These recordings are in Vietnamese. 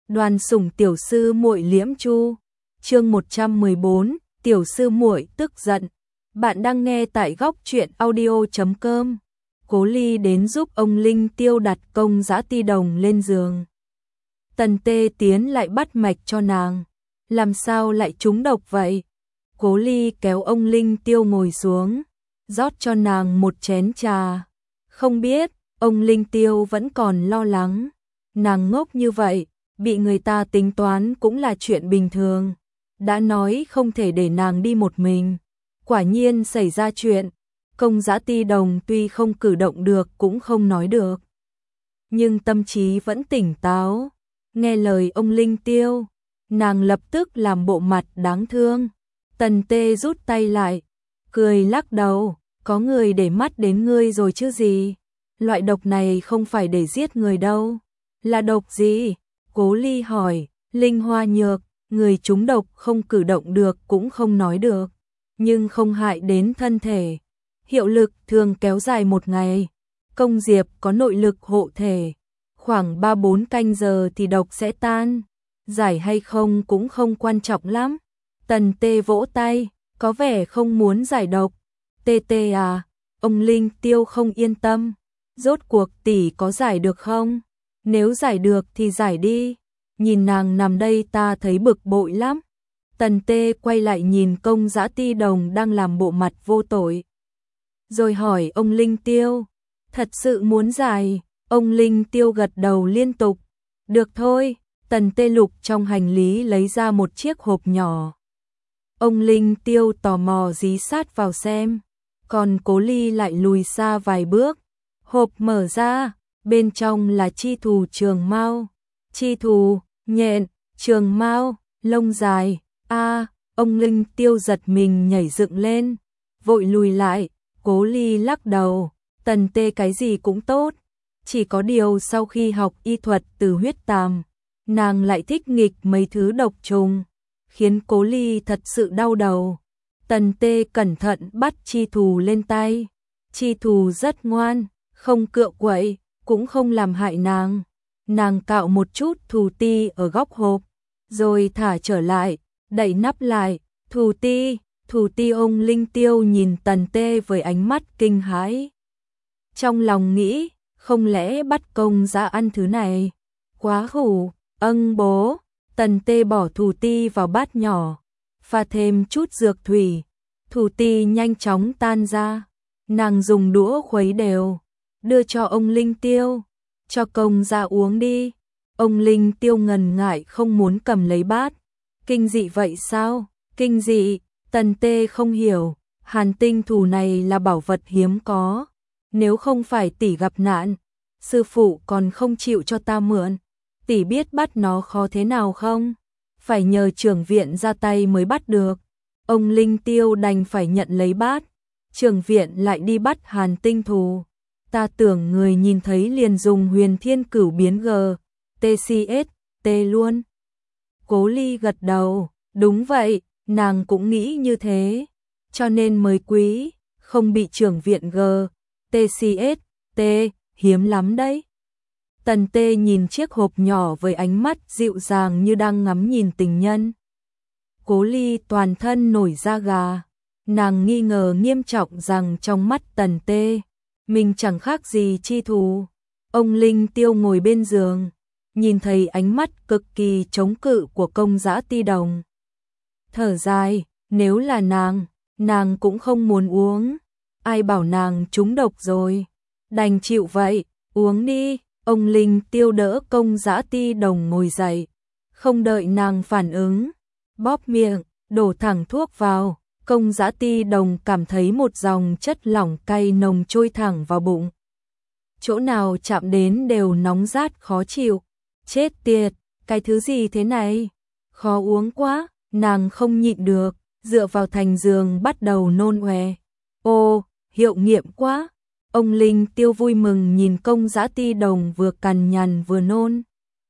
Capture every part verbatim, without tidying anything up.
Đoàn Sủng tiểu sư muội liễm chu. Chương một trăm mười bốn, tiểu sư muội tức giận. Bạn đang nghe tại góc truyện audio chấm com. Cố Ly đến giúp ông Linh Tiêu đặt công dã ti đồng lên giường. Tần Tê tiến lại bắt mạch cho nàng. Làm sao lại trúng độc vậy? Cố Ly kéo ông Linh Tiêu ngồi xuống, rót cho nàng một chén trà. Không biết, ông Linh Tiêu vẫn còn lo lắng. Nàng ngốc như vậy, bị người ta tính toán cũng là chuyện bình thường. Đã nói không thể để nàng đi một mình. Quả nhiên xảy ra chuyện. Công dã ti đồng tuy không cử động được cũng không nói được, nhưng tâm trí vẫn tỉnh táo. Nghe lời ông Linh Tiêu, nàng lập tức làm bộ mặt đáng thương. Tần Tê rút tay lại, cười lắc đầu. Có người để mắt đến ngươi rồi chứ gì. Loại độc này không phải để giết người đâu. Là độc gì? Cố Ly hỏi. Linh hoa nhược, người trúng độc không cử động được cũng không nói được, nhưng không hại đến thân thể. Hiệu lực thường kéo dài một ngày. Công diệp có nội lực hộ thể, khoảng ba bốn canh giờ thì độc sẽ tan. Giải hay không cũng không quan trọng lắm. Tần Tê vỗ tay, có vẻ không muốn giải độc. Tê Tê à, ông Linh Tiêu không yên tâm. Rốt cuộc tỷ có giải được không? Nếu giải được thì giải đi. Nhìn nàng nằm đây ta thấy bực bội lắm. Tần Tê quay lại nhìn công dã ti đồng đang làm bộ mặt vô tội, rồi hỏi ông Linh Tiêu, thật sự muốn giải? Ông Linh Tiêu gật đầu liên tục. Được thôi. Tần Tê lục trong hành lý lấy ra một chiếc hộp nhỏ. Ông Linh Tiêu tò mò dí sát vào xem, còn Cố Ly lại lùi xa vài bước. Hộp mở ra, bên trong là chi thù trường mao. Chi thù, nhện, trường mao, lông dài. A, ông Linh Tiêu giật mình nhảy dựng lên, vội lùi lại. Cố Ly lắc đầu, Tần Tê cái gì cũng tốt, chỉ có điều sau khi học y thuật từ huyết tàm, nàng lại thích nghịch mấy thứ độc trùng, khiến Cố Ly thật sự đau đầu. Tần Tê cẩn thận bắt chi thù lên tay. Chi thù rất ngoan, không cựa quậy, cũng không làm hại nàng. Nàng cạo một chút thù ti ở góc hộp, rồi thả trở lại, đậy nắp lại. Thù ti, thù ti. Ông Linh Tiêu nhìn Tần Tê với ánh mắt kinh hãi. Trong lòng nghĩ, không lẽ bắt công dã ăn thứ này? Quá khủ. Âng bố. Tần Tê bỏ thù ti vào bát nhỏ, pha thêm chút dược thủy. Thù ti nhanh chóng tan ra. Nàng dùng đũa khuấy đều, đưa cho ông Linh Tiêu. Cho công dã uống đi. Ông Linh Tiêu ngần ngại không muốn cầm lấy bát. Kinh dị vậy sao? Kinh dị? Tần Tê không hiểu. Hàn tinh thù này là bảo vật hiếm có. Nếu không phải tỷ gặp nạn, sư phụ còn không chịu cho ta mượn. Tỷ biết bắt nó khó thế nào không? Phải nhờ trưởng viện ra tay mới bắt được. Ông Linh Tiêu đành phải nhận lấy bát. Trưởng viện lại đi bắt hàn tinh thù. Ta tưởng người nhìn thấy liền dùng huyền thiên cửu biến G, tê xê ét, T luôn. Cố Ly gật đầu, đúng vậy, nàng cũng nghĩ như thế, cho nên mới quý, không bị trưởng viện G, tê xê ét, T, hiếm lắm đấy. Tần Tê nhìn chiếc hộp nhỏ với ánh mắt dịu dàng như đang ngắm nhìn tình nhân. Cố Ly toàn thân nổi da gà, nàng nghi ngờ nghiêm trọng rằng trong mắt Tần Tê, mình chẳng khác gì chi thù. Ông Linh Tiêu ngồi bên giường, nhìn thấy ánh mắt cực kỳ chống cự của công dã ti đồng. Thở dài, nếu là nàng, nàng cũng không muốn uống. Ai bảo nàng trúng độc rồi, đành chịu vậy, uống đi. Ông Linh Tiêu đỡ công dã ti đồng ngồi dậy, không đợi nàng phản ứng, bóp miệng, đổ thẳng thuốc vào. Công dã ti đồng cảm thấy một dòng chất lỏng cay nồng trôi thẳng vào bụng. Chỗ nào chạm đến đều nóng rát khó chịu. Chết tiệt, cái thứ gì thế này? Khó uống quá, nàng không nhịn được, dựa vào thành giường bắt đầu nôn ọe. Ô, hiệu nghiệm quá. Ông Linh Tiêu vui mừng nhìn công dã ti đồng vừa cằn nhằn vừa nôn.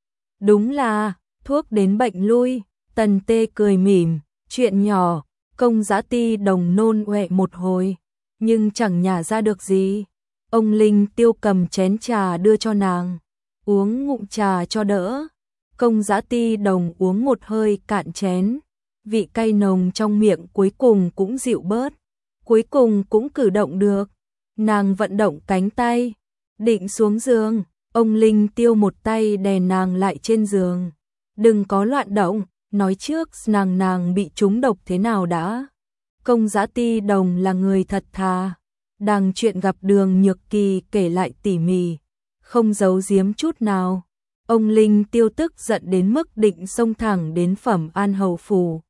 Đúng là, thuốc đến bệnh lui. Tần Tê cười mỉm, chuyện nhỏ. Công dã ti đồng nôn ọe một hồi, nhưng chẳng nhả ra được gì. Ông Linh Tiêu cầm chén trà đưa cho nàng, uống ngụm trà cho đỡ. Công Dã Ti Đồng uống một hơi cạn chén, vị cay nồng trong miệng cuối cùng cũng dịu bớt, cuối cùng cũng cử động được. Nàng vận động cánh tay, định xuống giường, ông Linh Tiêu một tay đè nàng lại trên giường. Đừng có loạn động, nói trước nàng nàng bị trúng độc thế nào đã. Công Dã Ti Đồng là người thật thà, đằng chuyện gặp Đường Nhược Kỳ kể lại tỉ mỉ, không giấu giếm chút nào. Ông Linh Tiêu tức giận đến mức định xông thẳng đến Phẩm An hầu phủ.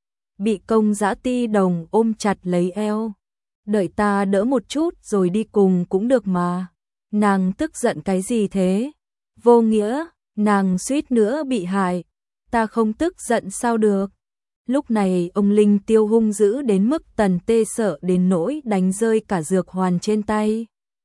Bị Công Dã Ti Đồng ôm chặt lấy eo. Đợi ta đỡ một chút rồi đi cùng cũng được mà. Nàng tức giận cái gì thế? Vô nghĩa, nàng suýt nữa bị hại. Ta không tức giận sao được? Lúc này ông Linh Tiêu hung dữ đến mức Tần Tê sợ đến nỗi đánh rơi cả dược hoàn trên tay.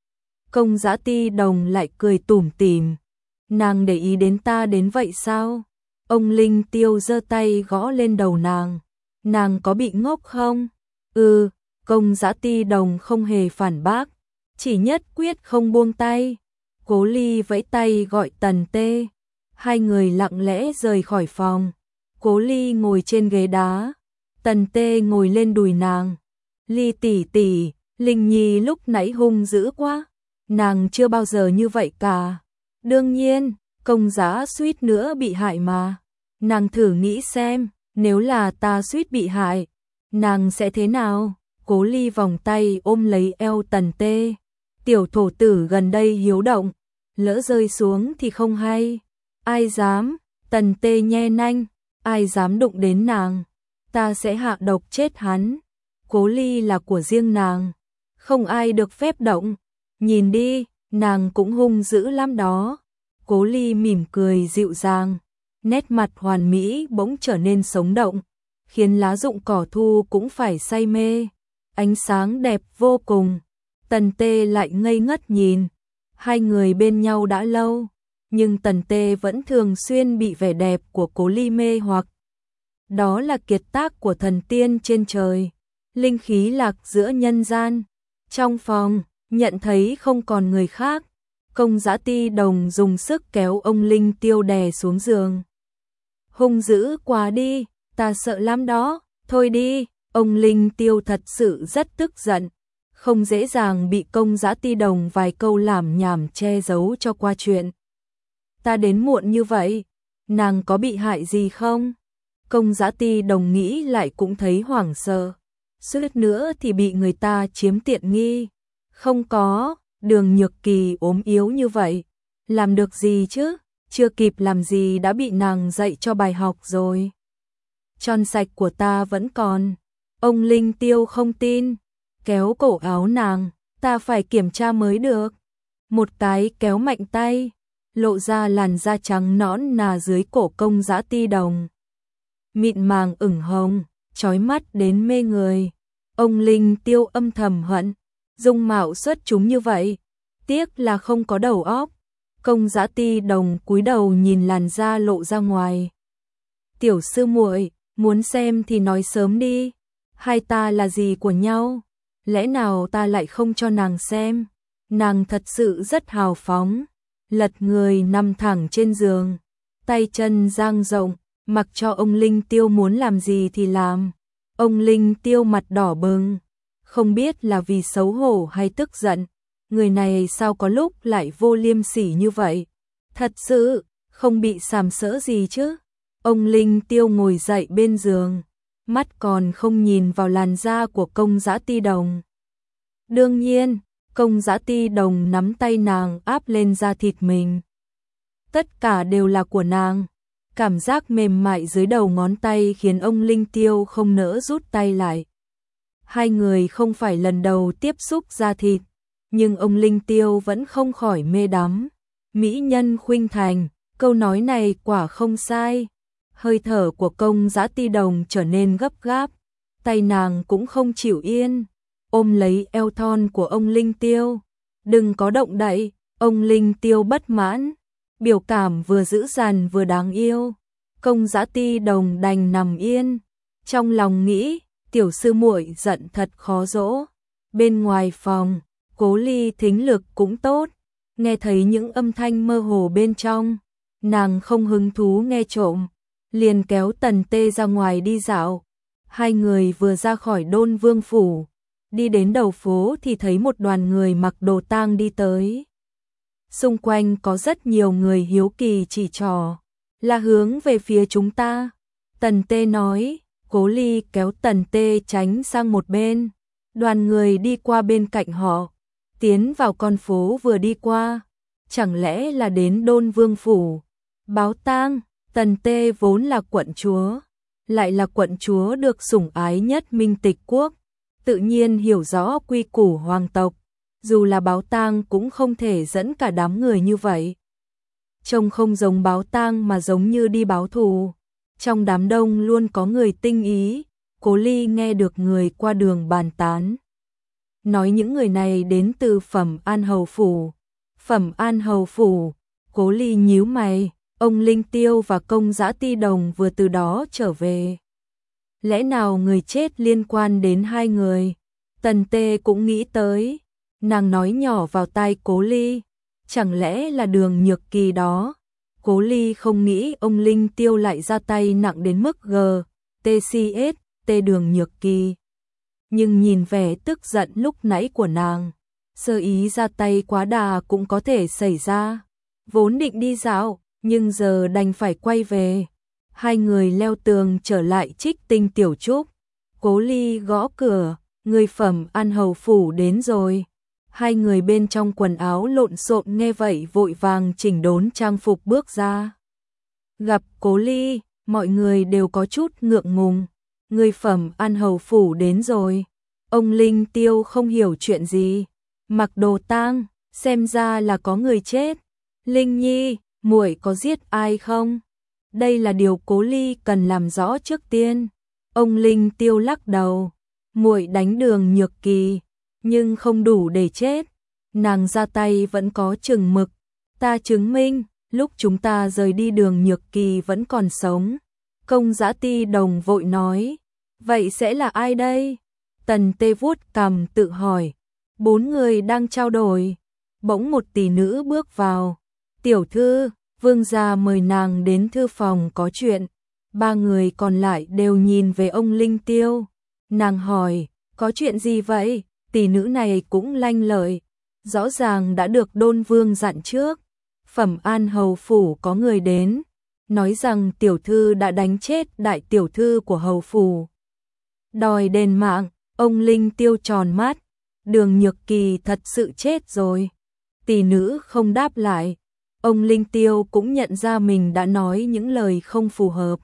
Công Dã Ti Đồng lại cười tủm tỉm. Nàng để ý đến ta đến vậy sao? Ông Linh Tiêu giơ tay gõ lên đầu nàng. Nàng có bị ngốc không? Ừ, Công Dã Ti Đồng không hề phản bác, chỉ nhất quyết không buông tay. Cố Ly vẫy tay gọi Tần Tê. Hai người lặng lẽ rời khỏi phòng. Cố Ly ngồi trên ghế đá, Tần Tê ngồi lên đùi nàng. Ly tỷ tỷ, Linh Nhi lúc nãy hung dữ quá, nàng chưa bao giờ như vậy cả. Đương nhiên, Công Dã suýt nữa bị hại mà. Nàng thử nghĩ xem, nếu là ta suýt bị hại, nàng sẽ thế nào? Cố Ly vòng tay ôm lấy eo Tần Tê. Tiểu thổ tử gần đây hiếu động, lỡ rơi xuống thì không hay. Ai dám? Tần Tê nhe nanh. Ai dám đụng đến nàng, ta sẽ hạ độc chết hắn. Cố Ly là của riêng nàng, không ai được phép động. Nhìn đi, nàng cũng hung dữ lắm đó. Cố Ly mỉm cười dịu dàng, nét mặt hoàn mỹ bỗng trở nên sống động, khiến lá rụng cỏ thu cũng phải say mê. Ánh sáng đẹp vô cùng. Tần Tê lại ngây ngất nhìn. Hai người bên nhau đã lâu, nhưng Tần Tê vẫn thường xuyên bị vẻ đẹp của Cố Ly mê hoặc. Đó là kiệt tác của thần tiên trên trời, linh khí lạc giữa nhân gian. Trong phòng, nhận thấy không còn người khác, Công Dã Ti Đồng dùng sức kéo ông Linh Tiêu đè xuống giường. Hung dữ quá đi, ta sợ lắm đó, thôi đi. Ông Linh Tiêu thật sự rất tức giận, không dễ dàng bị Công Dã Ti Đồng vài câu làm nhảm che giấu cho qua chuyện. Ta đến muộn như vậy, nàng có bị hại gì không? Công Dã Ti Đồng nghĩ lại cũng thấy hoảng sợ, suýt nữa thì bị người ta chiếm tiện nghi. Không có, Đường Nhược Kỳ ốm yếu như vậy, làm được gì chứ? Chưa kịp làm gì đã bị nàng dạy cho bài học rồi. Tròn sạch của ta vẫn còn. Ông Linh Tiêu không tin, kéo cổ áo nàng, ta phải kiểm tra mới được. Một cái kéo mạnh tay, lộ ra làn da trắng nõn nà dưới cổ Công Dã Ti Đồng. Mịn màng ửng hồng, chói mắt đến mê người. Ông Linh Tiêu âm thầm hận, dung mạo xuất chúng như vậy, tiếc là không có đầu óc. Công Dã Ti Đồng cúi đầu nhìn làn da lộ ra ngoài. Tiểu sư muội, muốn xem thì nói sớm đi. Hai ta là gì của nhau? Lẽ nào ta lại không cho nàng xem? Nàng thật sự rất hào phóng, lật người nằm thẳng trên giường, tay chân dang rộng, mặc cho ông Linh Tiêu muốn làm gì thì làm. Ông Linh Tiêu mặt đỏ bừng, không biết là vì xấu hổ hay tức giận. Người này sao có lúc lại vô liêm sỉ như vậy? Thật sự, không bị sàm sỡ gì chứ? Ông Linh Tiêu ngồi dậy bên giường, mắt còn không nhìn vào làn da của Công Dã Ti Đồng. Đương nhiên, Công Dã Ti Đồng nắm tay nàng áp lên da thịt mình. Tất cả đều là của nàng. Cảm giác mềm mại dưới đầu ngón tay khiến ông Linh Tiêu không nỡ rút tay lại. Hai người không phải lần đầu tiếp xúc da thịt, nhưng ông Linh Tiêu vẫn không khỏi mê đắm. Mỹ nhân khuynh thành, câu nói này quả không sai. Hơi thở của Công Dã Ti Đồng trở nên gấp gáp, tay nàng cũng không chịu yên, ôm lấy eo thon của ông Linh Tiêu. Đừng có động đậy, ông Linh Tiêu bất mãn, biểu cảm vừa dữ dằn vừa đáng yêu. Công Dã Ti Đồng đành nằm yên, trong lòng nghĩ, tiểu sư muội giận thật khó dỗ. Bên ngoài phòng, Cố Ly thính lực cũng tốt, nghe thấy những âm thanh mơ hồ bên trong. nàng không hứng thú nghe trộm, liền kéo Tần Tê ra ngoài đi dạo. Hai người vừa ra khỏi Đôn Vương phủ, đi đến đầu phố thì thấy một đoàn người mặc đồ tang đi tới. Xung quanh có rất nhiều người hiếu kỳ chỉ trỏ, là hướng về phía chúng ta. Tần Tê nói, Cố Ly kéo Tần Tê tránh sang một bên. Đoàn người đi qua bên cạnh họ, tiến vào con phố vừa đi qua. Chẳng lẽ là đến Đôn Vương phủ? Báo tang. Tần Tê vốn là quận chúa, lại là quận chúa được sủng ái nhất Minh Tịch quốc, tự nhiên hiểu rõ quy củ hoàng tộc, dù là báo tang cũng không thể dẫn cả đám người như vậy. Trông không giống báo tang mà giống như đi báo thù. Trong đám đông luôn có người tinh ý, Cố Ly nghe được người qua đường bàn tán. Nói những người này đến từ Phẩm An Hầu phủ. Phẩm An Hầu phủ, Cố Ly nhíu mày, ông Linh Tiêu và Công Dã Ti Đồng vừa từ đó trở về. Lẽ nào người chết liên quan đến hai người? Tần Tê cũng nghĩ tới, nàng nói nhỏ vào tai Cố Ly, chẳng lẽ là Đường Nhược Kỳ đó? Cố Ly không nghĩ ông Linh Tiêu lại ra tay nặng đến mức G, T C S, T Đường Nhược Kỳ. Nhưng nhìn vẻ tức giận lúc nãy của nàng, sơ ý ra tay quá đà cũng có thể xảy ra. Vốn định đi dạo, nhưng giờ đành phải quay về. Hai người leo tường trở lại Trích Tinh Tiểu Trúc. Cố Ly gõ cửa, người Phẩm An Hầu phủ đến rồi. Hai người bên trong quần áo lộn xộn nghe vậy vội vàng chỉnh đốn trang phục bước ra. Gặp Cố Ly, mọi người đều có chút ngượng ngùng. Người Phẩm An Hầu phủ đến rồi. Ông Linh Tiêu không hiểu chuyện gì, mặc đồ tang, xem ra là có người chết. Linh Nhi, muội có giết ai không? Đây là điều Cố Ly cần làm rõ trước tiên. Ông Linh Tiêu lắc đầu, muội đánh Đường Nhược Kỳ, nhưng không đủ để chết. Nàng ra tay vẫn có chừng mực. Ta chứng minh, lúc chúng ta rời đi Đường Nhược Kỳ vẫn còn sống. Công Dã Ti Đồng vội nói, vậy sẽ là ai đây? Tần Tê vuốt cằm tự hỏi. Bốn người đang trao đổi, bỗng một tỷ nữ bước vào. Tiểu thư, vương gia mời nàng đến thư phòng có chuyện. Ba người còn lại đều nhìn về ông Linh Tiêu. Nàng hỏi, có chuyện gì vậy? Tỷ nữ này cũng lanh lợi, rõ ràng đã được Đôn Vương dặn trước. Phẩm An Hầu phủ có người đến, nói rằng tiểu thư đã đánh chết đại tiểu thư của hầu phủ, đòi đền mạng. Ông Linh Tiêu tròn mắt, Đường Nhược Kỳ thật sự chết rồi. Tỷ nữ không đáp lại. Ông Linh Tiêu cũng nhận ra mình đã nói những lời không phù hợp.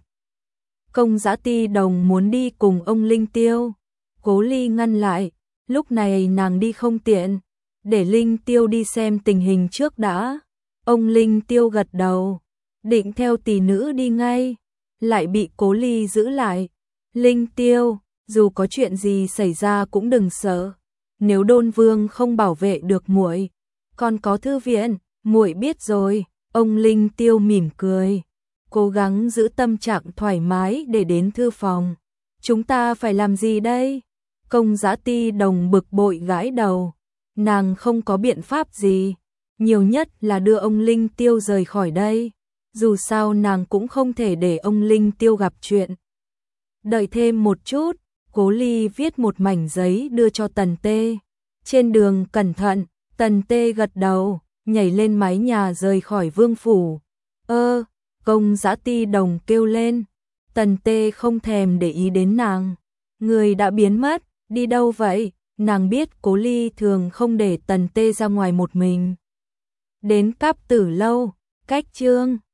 Công Dã Ti Đồng muốn đi cùng ông Linh Tiêu, Cố Ly ngăn lại. Lúc này nàng đi không tiện, để Linh Tiêu đi xem tình hình trước đã. Ông Linh Tiêu gật đầu, định theo tỷ nữ đi ngay, lại bị Cố Ly giữ lại. Linh Tiêu, dù có chuyện gì xảy ra cũng đừng sợ. Nếu Đôn Vương không bảo vệ được muội, còn có thư viện, muội biết rồi. Ông Linh Tiêu mỉm cười, cố gắng giữ tâm trạng thoải mái để đến thư phòng. Chúng ta phải làm gì đây? Công Dã Ti Đồng bực bội gãi đầu, nàng không có biện pháp gì, nhiều nhất là đưa ông Linh Tiêu rời khỏi đây. Dù sao nàng cũng không thể để ông Linh Tiêu gặp chuyện. Đợi thêm một chút, Cố Ly viết một mảnh giấy đưa cho Tần Tê. Trên đường cẩn thận. Tần Tê gật đầu, nhảy lên mái nhà rời khỏi vương phủ. Ơ, Công Dã Ti Đồng kêu lên. Tần Tê không thèm để ý đến nàng. Người đã biến mất, đi đâu vậy? Nàng biết Cố Ly thường không để Tần Tê ra ngoài một mình. Đến Cáp Tử lâu, cách chương